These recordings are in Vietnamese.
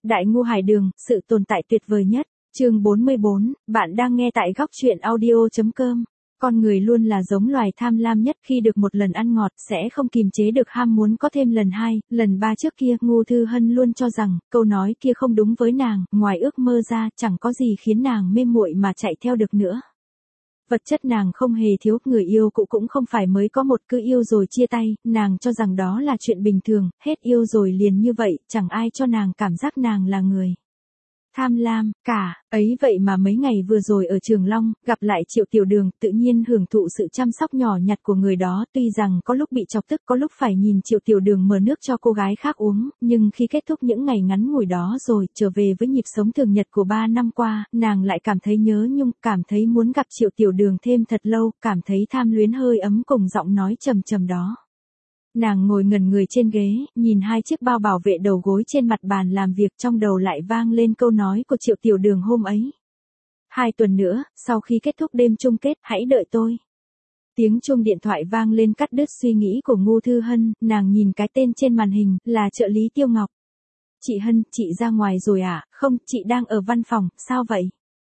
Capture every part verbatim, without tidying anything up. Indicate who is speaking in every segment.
Speaker 1: Đại ngu hải đường, sự tồn tại tuyệt vời nhất. Chương bốn mươi bốn, bạn đang nghe tại góc truyện audio chấm com. Con người luôn là giống loài tham lam nhất, khi được một lần ăn ngọt sẽ không kìm chế được ham muốn có thêm lần hai, lần ba. Trước kia, Ngô Thư Hân luôn cho rằng câu nói kia không đúng với nàng, ngoài ước mơ ra chẳng có gì khiến nàng mê muội mà chạy theo được nữa. Vật chất nàng không hề thiếu, người yêu cũ cũng không phải mới có một, cứ yêu rồi chia tay, nàng cho rằng đó là chuyện bình thường, hết yêu rồi liền như vậy, chẳng ai cho nàng cảm giác nàng là người tham lam cả. Ấy vậy mà mấy ngày vừa rồi ở Trường Long, gặp lại Triệu Tiểu Đường, tự nhiên hưởng thụ sự chăm sóc nhỏ nhặt của người đó. Tuy rằng có lúc bị chọc tức, có lúc phải nhìn Triệu Tiểu Đường mở nước cho cô gái khác uống, nhưng khi kết thúc những ngày ngắn ngủi đó rồi, trở về với nhịp sống thường nhật của ba năm qua, nàng lại cảm thấy nhớ nhung, cảm thấy muốn gặp Triệu Tiểu Đường thêm thật lâu, cảm thấy tham luyến hơi ấm cùng giọng nói trầm trầm đó. Nàng ngồi ngẩn người trên ghế, nhìn hai chiếc bao bảo vệ đầu gối trên mặt bàn làm việc, trong đầu lại vang lên câu nói của Triệu Tiểu Đường hôm ấy. Hai tuần nữa, sau khi kết thúc đêm chung kết, hãy đợi tôi. Tiếng chuông điện thoại vang lên cắt đứt suy nghĩ của Ngô Thư Hân, nàng nhìn cái tên trên màn hình, là trợ lý Tiêu Ngọc. Chị Hân, chị ra ngoài rồi à? Không, chị đang ở văn phòng, sao vậy?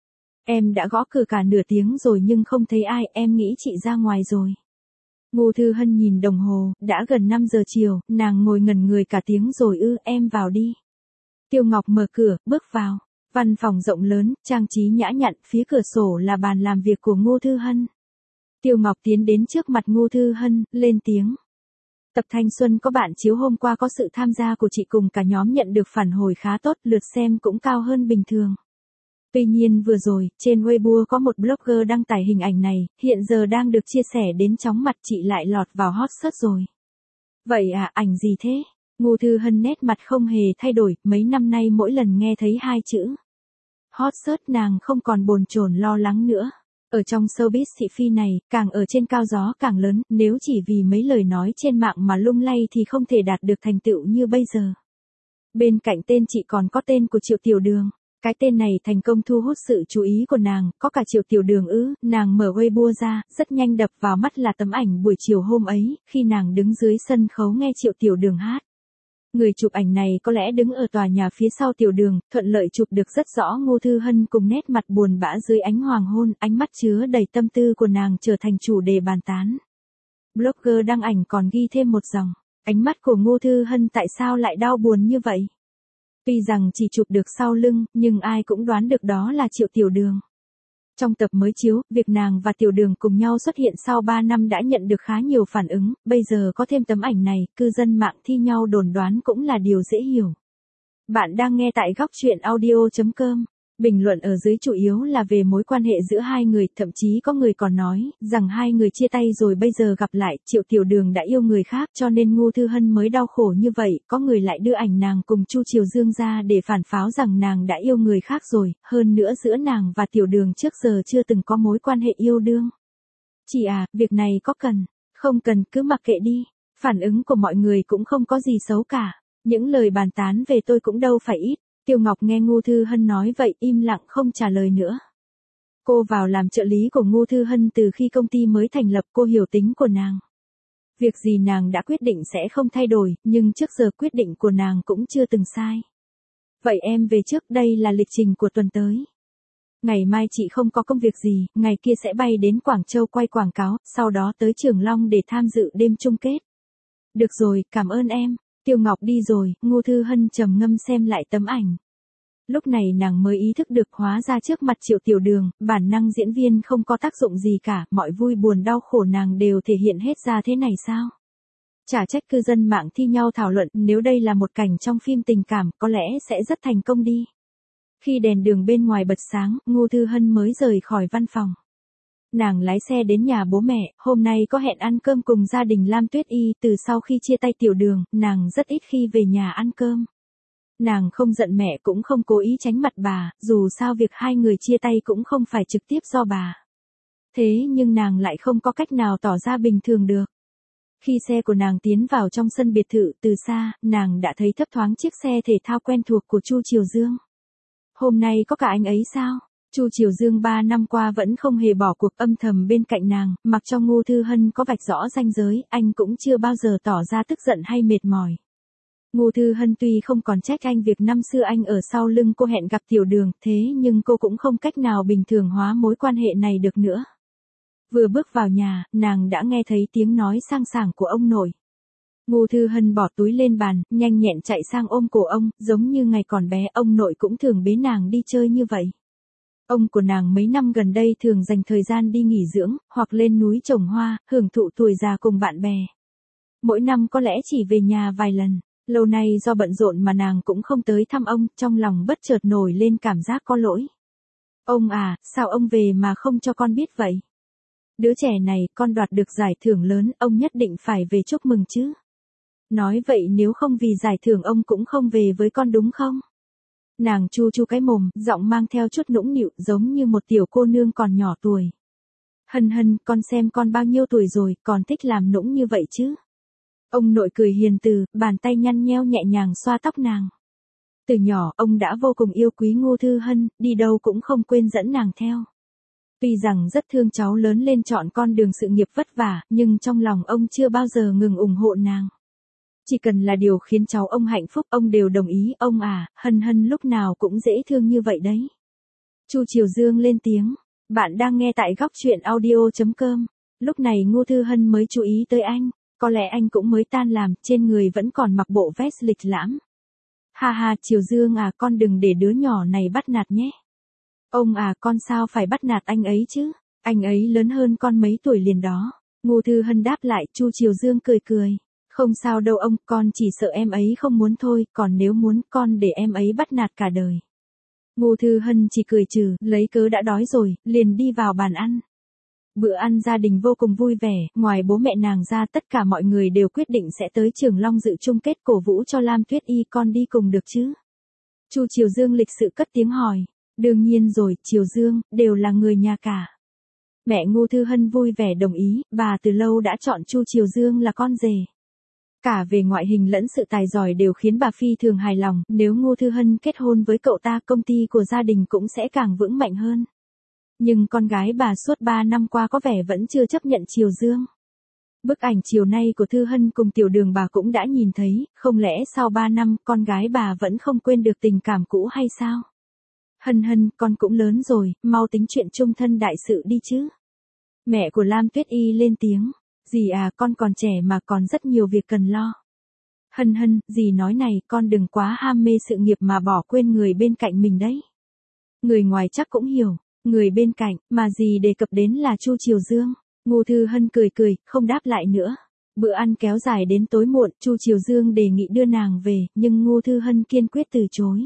Speaker 1: Em đã gõ cửa cả nửa tiếng rồi nhưng không thấy ai, em nghĩ chị ra ngoài rồi. Ngô Thư Hân nhìn đồng hồ, đã gần năm giờ chiều, nàng ngồi ngẩn người cả tiếng rồi ư, em vào đi. Tiêu Ngọc mở cửa, bước vào. Văn phòng rộng lớn, trang trí nhã nhặn, phía cửa sổ là bàn làm việc của Ngô Thư Hân. Tiêu Ngọc tiến đến trước mặt Ngô Thư Hân, lên tiếng. Tập Thanh Xuân có bạn chiếu hôm qua có sự tham gia của chị cùng cả nhóm nhận được phản hồi khá tốt, lượt xem cũng cao hơn bình thường. Tuy nhiên vừa rồi, trên Weibo có một blogger đăng tải hình ảnh này, hiện giờ đang được chia sẻ đến chóng mặt, chị lại lọt vào hot search rồi. Vậy à, ảnh gì thế? Ngô Thư Hân nét mặt không hề thay đổi, mấy năm nay mỗi lần nghe thấy hai chữ hot search nàng không còn bồn chồn lo lắng nữa. Ở trong showbiz thị phi này, càng ở trên cao gió càng lớn, nếu chỉ vì mấy lời nói trên mạng mà lung lay thì không thể đạt được thành tựu như bây giờ. Bên cạnh tên chị còn có tên của Triệu Tiểu Đường. Cái tên này thành công thu hút sự chú ý của nàng, có cả Triệu Tiểu Đường ư. Nàng mở Weibo ra, rất nhanh đập vào mắt là tấm ảnh buổi chiều hôm ấy, khi nàng đứng dưới sân khấu nghe Triệu Tiểu Đường hát. Người chụp ảnh này có lẽ đứng ở tòa nhà phía sau Tiểu Đường, thuận lợi chụp được rất rõ Ngô Thư Hân cùng nét mặt buồn bã dưới ánh hoàng hôn, ánh mắt chứa đầy tâm tư của nàng trở thành chủ đề bàn tán. Blogger đăng ảnh còn ghi thêm một dòng, ánh mắt của Ngô Thư Hân tại sao lại đau buồn như vậy? Tuy rằng chỉ chụp được sau lưng, nhưng ai cũng đoán được đó là Triệu Tiểu Đường. Trong tập mới chiếu, việc nàng và Tiểu Đường cùng nhau xuất hiện sau ba năm đã nhận được khá nhiều phản ứng, bây giờ có thêm tấm ảnh này, cư dân mạng thi nhau đồn đoán cũng là điều dễ hiểu. Bạn đang nghe tại góc truyện audio chấm com. Bình luận ở dưới chủ yếu là về mối quan hệ giữa hai người, thậm chí có người còn nói rằng hai người chia tay rồi bây giờ gặp lại, Triệu Tiểu Đường đã yêu người khác cho nên Ngô Thư Hân mới đau khổ như vậy, có người lại đưa ảnh nàng cùng Chu Triều Dương ra để phản pháo rằng nàng đã yêu người khác rồi, hơn nữa giữa nàng và Tiểu Đường trước giờ chưa từng có mối quan hệ yêu đương. Chị à, việc này có cần, không cần cứ mặc kệ đi, phản ứng của mọi người cũng không có gì xấu cả, những lời bàn tán về tôi cũng đâu phải ít. Tiêu Ngọc nghe Ngô Thư Hân nói vậy im lặng không trả lời nữa. Cô vào làm trợ lý của Ngô Thư Hân từ khi công ty mới thành lập, cô hiểu tính của nàng. Việc gì nàng đã quyết định sẽ không thay đổi, nhưng trước giờ quyết định của nàng cũng chưa từng sai. Vậy em về trước, đây là lịch trình của tuần tới. Ngày mai chị không có công việc gì, ngày kia sẽ bay đến Quảng Châu quay quảng cáo, sau đó tới Trường Long để tham dự đêm chung kết. Được rồi, cảm ơn em. Tiêu Ngọc đi rồi, Ngô Thư Hân trầm ngâm xem lại tấm ảnh. Lúc này nàng mới ý thức được hóa ra trước mặt Triệu Tiểu Đường, bản năng diễn viên không có tác dụng gì cả, mọi vui buồn đau khổ nàng đều thể hiện hết ra thế này sao? Chả trách cư dân mạng thi nhau thảo luận, nếu đây là một cảnh trong phim tình cảm, có lẽ sẽ rất thành công đi. Khi đèn đường bên ngoài bật sáng, Ngô Thư Hân mới rời khỏi văn phòng. Nàng lái xe đến nhà bố mẹ, hôm nay có hẹn ăn cơm cùng gia đình Lam Tuyết Y, từ sau khi chia tay Tiểu Đường, nàng rất ít khi về nhà ăn cơm. Nàng không giận mẹ cũng không cố ý tránh mặt bà, dù sao việc hai người chia tay cũng không phải trực tiếp do bà. Thế nhưng nàng lại không có cách nào tỏ ra bình thường được. Khi xe của nàng tiến vào trong sân biệt thự, từ xa, nàng đã thấy thấp thoáng chiếc xe thể thao quen thuộc của Chu Triều Dương. Hôm nay có cả anh ấy sao? Chu Triều Dương ba năm qua vẫn không hề bỏ cuộc, âm thầm bên cạnh nàng, mặc cho Ngô Thư Hân có vạch rõ ranh giới, anh cũng chưa bao giờ tỏ ra tức giận hay mệt mỏi. Ngô Thư Hân tuy không còn trách anh việc năm xưa anh ở sau lưng cô hẹn gặp Tiểu Đường, thế nhưng cô cũng không cách nào bình thường hóa mối quan hệ này được nữa. Vừa bước vào nhà, nàng đã nghe thấy tiếng nói sang sảng của ông nội. Ngô Thư Hân bỏ túi lên bàn, nhanh nhẹn chạy sang ôm cổ ông, giống như ngày còn bé ông nội cũng thường bế nàng đi chơi như vậy. Ông của nàng mấy năm gần đây thường dành thời gian đi nghỉ dưỡng, hoặc lên núi trồng hoa, hưởng thụ tuổi già cùng bạn bè. Mỗi năm có lẽ chỉ về nhà vài lần, lâu nay do bận rộn mà nàng cũng không tới thăm ông, trong lòng bất chợt nổi lên cảm giác có lỗi. Ông à, sao ông về mà không cho con biết vậy? Đứa trẻ này, con đoạt được giải thưởng lớn, ông nhất định phải về chúc mừng chứ. Nói vậy nếu không vì giải thưởng ông cũng không về với con đúng không? Nàng chu chu cái mồm, giọng mang theo chút nũng nịu giống như một tiểu cô nương còn nhỏ tuổi. Hân Hân, con xem con bao nhiêu tuổi rồi, còn thích làm nũng như vậy chứ? Ông nội cười hiền từ, bàn tay nhăn nheo nhẹ nhàng xoa tóc nàng. Từ nhỏ, ông đã vô cùng yêu quý Ngô Thư Hân, đi đâu cũng không quên dẫn nàng theo. Tuy rằng rất thương cháu lớn lên chọn con đường sự nghiệp vất vả, nhưng trong lòng ông chưa bao giờ ngừng ủng hộ nàng. Chỉ cần là điều khiến cháu ông hạnh phúc, ông đều đồng ý. Ông à, Hân Hân lúc nào cũng dễ thương như vậy đấy. Chu Triều Dương lên tiếng. Bạn đang nghe tại góc truyện audio chấm com. Lúc này Ngô Thư Hân mới chú ý tới anh. Có lẽ anh cũng mới tan làm, trên người vẫn còn mặc bộ vest lịch lãm. Ha ha, Triều Dương à, con đừng để đứa nhỏ này bắt nạt nhé. Ông à, con sao phải bắt nạt anh ấy chứ? Anh ấy lớn hơn con mấy tuổi liền đó. Ngô Thư Hân đáp lại. Chu Triều Dương cười cười. Không sao đâu ông, con chỉ sợ em ấy không muốn thôi, còn nếu muốn, con để em ấy bắt nạt cả đời. Ngô Thư Hân chỉ cười trừ, lấy cớ đã đói rồi, liền đi vào bàn ăn. Bữa ăn gia đình vô cùng vui vẻ, ngoài bố mẹ nàng ra tất cả mọi người đều quyết định sẽ tới Trường Long dự chung kết cổ vũ cho Lam Tuyết Y, con đi cùng được chứ? Chu Triều Dương lịch sự cất tiếng hỏi. Đương nhiên rồi, Triều Dương, đều là người nhà cả. Mẹ Ngô Thư Hân vui vẻ đồng ý, bà từ lâu đã chọn Chu Triều Dương là con rể. Cả về ngoại hình lẫn sự tài giỏi đều khiến bà phi thường hài lòng, nếu Ngô Thư Hân kết hôn với cậu ta, công ty của gia đình cũng sẽ càng vững mạnh hơn. Nhưng con gái bà suốt ba năm qua có vẻ vẫn chưa chấp nhận Triều Dương. Bức ảnh chiều nay của Thư Hân cùng Tiểu Đường bà cũng đã nhìn thấy, không lẽ sau ba năm con gái bà vẫn không quên được tình cảm cũ hay sao? Hân Hân, con cũng lớn rồi, mau tính chuyện chung thân đại sự đi chứ. Mẹ của Lam Tuyết Y lên tiếng. Dì à, con còn trẻ mà còn rất nhiều việc cần lo. Hân Hân, dì nói này, con đừng quá ham mê sự nghiệp mà bỏ quên người bên cạnh mình đấy. Người ngoài chắc cũng hiểu, người bên cạnh, mà dì đề cập đến là Chu Triều Dương. Ngô Thư Hân cười cười, không đáp lại nữa. Bữa ăn kéo dài đến tối muộn, Chu Triều Dương đề nghị đưa nàng về, nhưng Ngô Thư Hân kiên quyết từ chối.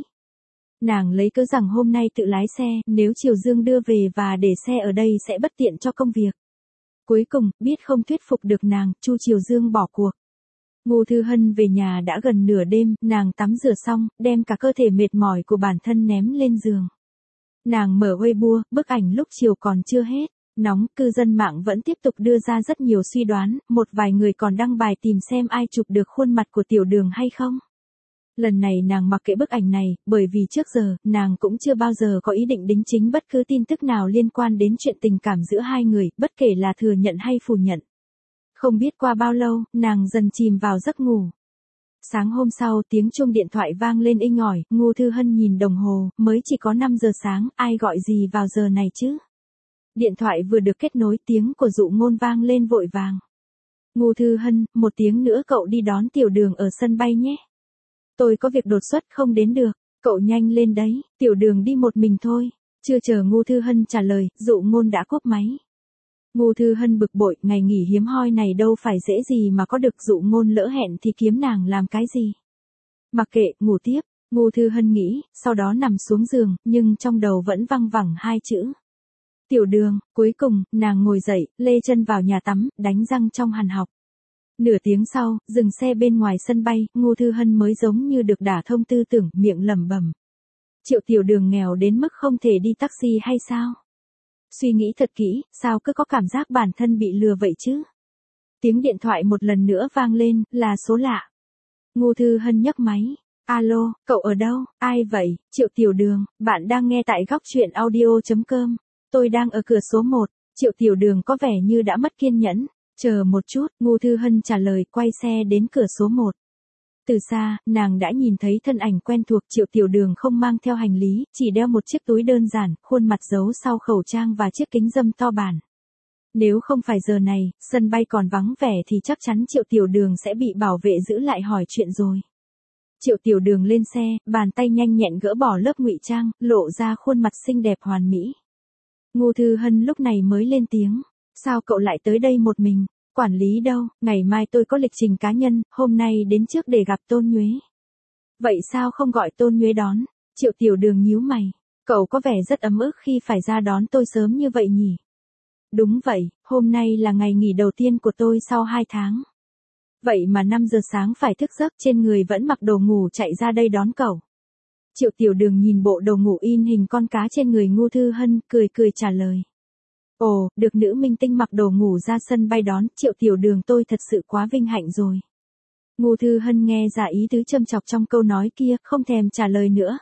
Speaker 1: Nàng lấy cớ rằng hôm nay tự lái xe, nếu Triều Dương đưa về và để xe ở đây sẽ bất tiện cho công việc. Cuối cùng, biết không thuyết phục được nàng, Chu Triều Dương bỏ cuộc. Ngô Thư Hân về nhà đã gần nửa đêm, nàng tắm rửa xong, đem cả cơ thể mệt mỏi của bản thân ném lên giường. Nàng mở Weibo, bức ảnh lúc chiều còn chưa hết. Nóng, cư dân mạng vẫn tiếp tục đưa ra rất nhiều suy đoán, một vài người còn đăng bài tìm xem ai chụp được khuôn mặt của Tiểu Đường hay không. Lần này nàng mặc kệ bức ảnh này, bởi vì trước giờ, nàng cũng chưa bao giờ có ý định đính chính bất cứ tin tức nào liên quan đến chuyện tình cảm giữa hai người, bất kể là thừa nhận hay phủ nhận. Không biết qua bao lâu, nàng dần chìm vào giấc ngủ. Sáng hôm sau, tiếng chuông điện thoại vang lên inh ỏi, Ngô Thư Hân nhìn đồng hồ, mới chỉ có năm giờ sáng, ai gọi gì vào giờ này chứ? Điện thoại vừa được kết nối, tiếng của Dụ Ngôn vang lên vội vàng. Ngô Thư Hân, một tiếng nữa cậu đi đón Tiểu Đường ở sân bay nhé. Tôi có việc đột xuất không đến được, cậu nhanh lên đấy, Tiểu Đường đi một mình thôi. Chưa chờ Ngô Thư Hân trả lời, Dụ Ngôn đã cúp máy. Ngô Thư Hân bực bội, ngày nghỉ hiếm hoi này đâu phải dễ gì mà có được, Dụ Ngôn lỡ hẹn thì kiếm nàng làm cái gì. Mặc kệ, ngủ tiếp, Ngô Thư Hân nghĩ, sau đó nằm xuống giường, nhưng trong đầu vẫn văng vẳng hai chữ. Tiểu Đường, cuối cùng, nàng ngồi dậy, lê chân vào nhà tắm, đánh răng trong hàn học. Nửa tiếng sau, dừng xe bên ngoài sân bay, Ngô Thư Hân mới giống như được đả thông tư tưởng, miệng lẩm bẩm. Triệu Tiểu Đường nghèo đến mức không thể đi taxi hay sao? Suy nghĩ thật kỹ, sao cứ có cảm giác bản thân bị lừa vậy chứ? Tiếng điện thoại một lần nữa vang lên, là số lạ. Ngô Thư Hân nhấc máy. Alo, cậu ở đâu? Ai vậy? Triệu Tiểu Đường, bạn đang nghe tại góc truyện audio chấm com. Tôi đang ở cửa số một. Triệu Tiểu Đường có vẻ như đã mất kiên nhẫn. Chờ một chút, Ngô Thư Hân trả lời, quay xe đến cửa số một. Từ xa, nàng đã nhìn thấy thân ảnh quen thuộc. Triệu Tiểu Đường không mang theo hành lý, chỉ đeo một chiếc túi đơn giản, khuôn mặt giấu sau khẩu trang và chiếc kính râm to bản. Nếu không phải giờ này, sân bay còn vắng vẻ thì chắc chắn Triệu Tiểu Đường sẽ bị bảo vệ giữ lại hỏi chuyện rồi. Triệu Tiểu Đường lên xe, bàn tay nhanh nhẹn gỡ bỏ lớp ngụy trang, lộ ra khuôn mặt xinh đẹp hoàn mỹ. Ngô Thư Hân lúc này mới lên tiếng. Sao cậu lại tới đây một mình? Quản lý đâu? Ngày mai tôi có lịch trình cá nhân, hôm nay đến trước để gặp Tôn Nhuế. Vậy sao không gọi Tôn Nhuế đón? Triệu Tiểu Đường nhíu mày. Cậu có vẻ rất ấm ức khi phải ra đón tôi sớm như vậy nhỉ? Đúng vậy, hôm nay là ngày nghỉ đầu tiên của tôi sau hai tháng. Vậy mà năm giờ sáng phải thức giấc, trên người vẫn mặc đồ ngủ chạy ra đây đón cậu. Triệu Tiểu Đường nhìn bộ đồ ngủ in hình con cá trên người Ngô Thư Hân, cười cười trả lời. Ồ, được nữ minh tinh mặc đồ ngủ ra sân bay đón, Triệu Tiểu Đường tôi thật sự quá vinh hạnh rồi. Ngô Thư Hân nghe ra ý tứ châm chọc trong câu nói kia, không thèm trả lời nữa.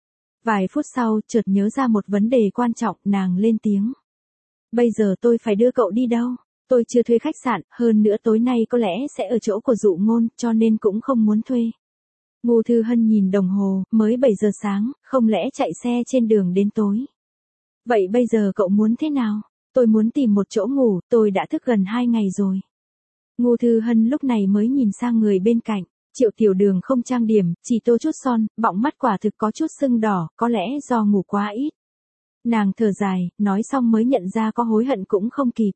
Speaker 1: Vài phút sau, chợt nhớ ra một vấn đề quan trọng, nàng lên tiếng. Bây giờ tôi phải đưa cậu đi đâu? Tôi chưa thuê khách sạn, hơn nữa tối nay có lẽ sẽ ở chỗ của Dụ Ngôn, cho nên cũng không muốn thuê. Ngô Thư Hân nhìn đồng hồ, mới bảy giờ sáng, không lẽ chạy xe trên đường đến tối. Vậy bây giờ cậu muốn thế nào? Tôi muốn tìm một chỗ ngủ, tôi đã thức gần hai ngày rồi. Ngô Thư Hân lúc này mới nhìn sang người bên cạnh. Triệu Tiểu Đường không trang điểm, chỉ tô chút son, bọng mắt quả thực có chút sưng đỏ, có lẽ do ngủ quá ít. Nàng thở dài, nói xong mới nhận ra có hối hận cũng không kịp.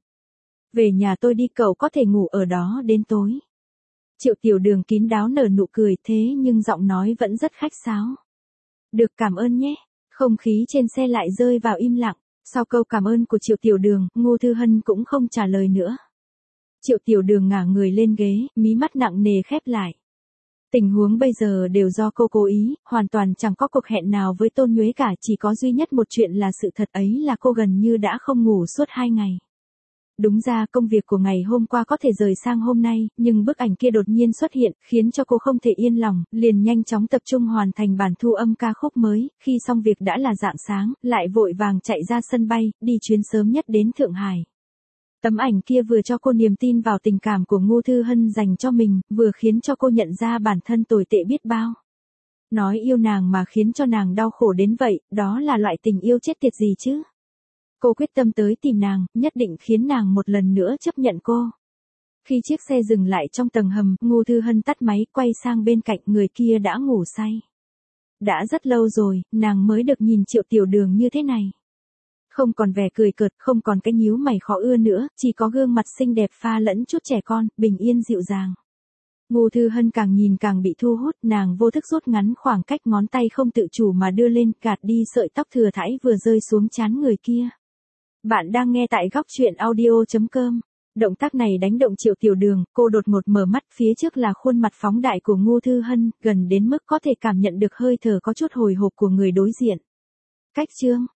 Speaker 1: Về nhà tôi đi, cậu có thể ngủ ở đó đến tối. Triệu Tiểu Đường kín đáo nở nụ cười, thế nhưng giọng nói vẫn rất khách sáo. Được, cảm ơn nhé. Không khí trên xe lại rơi vào im lặng. Sau câu cảm ơn của Triệu Tiểu Đường, Ngô Thư Hân cũng không trả lời nữa. Triệu Tiểu Đường ngả người lên ghế, mí mắt nặng nề khép lại. Tình huống bây giờ đều do cô cố ý, hoàn toàn chẳng có cuộc hẹn nào với Tôn Nhuế cả, chỉ có duy nhất một chuyện là sự thật ấy là cô gần như đã không ngủ suốt hai ngày. Đúng ra công việc của ngày hôm qua có thể rời sang hôm nay, nhưng bức ảnh kia đột nhiên xuất hiện, khiến cho cô không thể yên lòng, liền nhanh chóng tập trung hoàn thành bản thu âm ca khúc mới, khi xong việc đã là rạng sáng, lại vội vàng chạy ra sân bay, đi chuyến sớm nhất đến Thượng Hải. Tấm ảnh kia vừa cho cô niềm tin vào tình cảm của Ngô Thư Hân dành cho mình, vừa khiến cho cô nhận ra bản thân tồi tệ biết bao. Nói yêu nàng mà khiến cho nàng đau khổ đến vậy, đó là loại tình yêu chết tiệt gì chứ? Cô quyết tâm tới tìm nàng, nhất định khiến nàng một lần nữa chấp nhận cô. Khi chiếc xe dừng lại trong tầng hầm, Ngô Thư Hân tắt máy, quay sang bên cạnh, người kia đã ngủ say. Đã rất lâu rồi, nàng mới được nhìn Triệu Tiểu Đường như thế này. Không còn vẻ cười cợt, không còn cái nhíu mày khó ưa nữa, chỉ có gương mặt xinh đẹp pha lẫn chút trẻ con, bình yên dịu dàng. Ngô Thư Hân càng nhìn càng bị thu hút, nàng vô thức rút ngắn khoảng cách, ngón tay không tự chủ mà đưa lên, gạt đi sợi tóc thừa thãi vừa rơi xuống trán người kia. Bạn đang nghe tại góc truyện audio chấm com. Động tác này đánh động Triệu Tiểu Đường, cô đột ngột mở mắt, phía trước là khuôn mặt phóng đại của Ngô Thư Hân, gần đến mức có thể cảm nhận được hơi thở có chút hồi hộp của người đối diện. Cách chương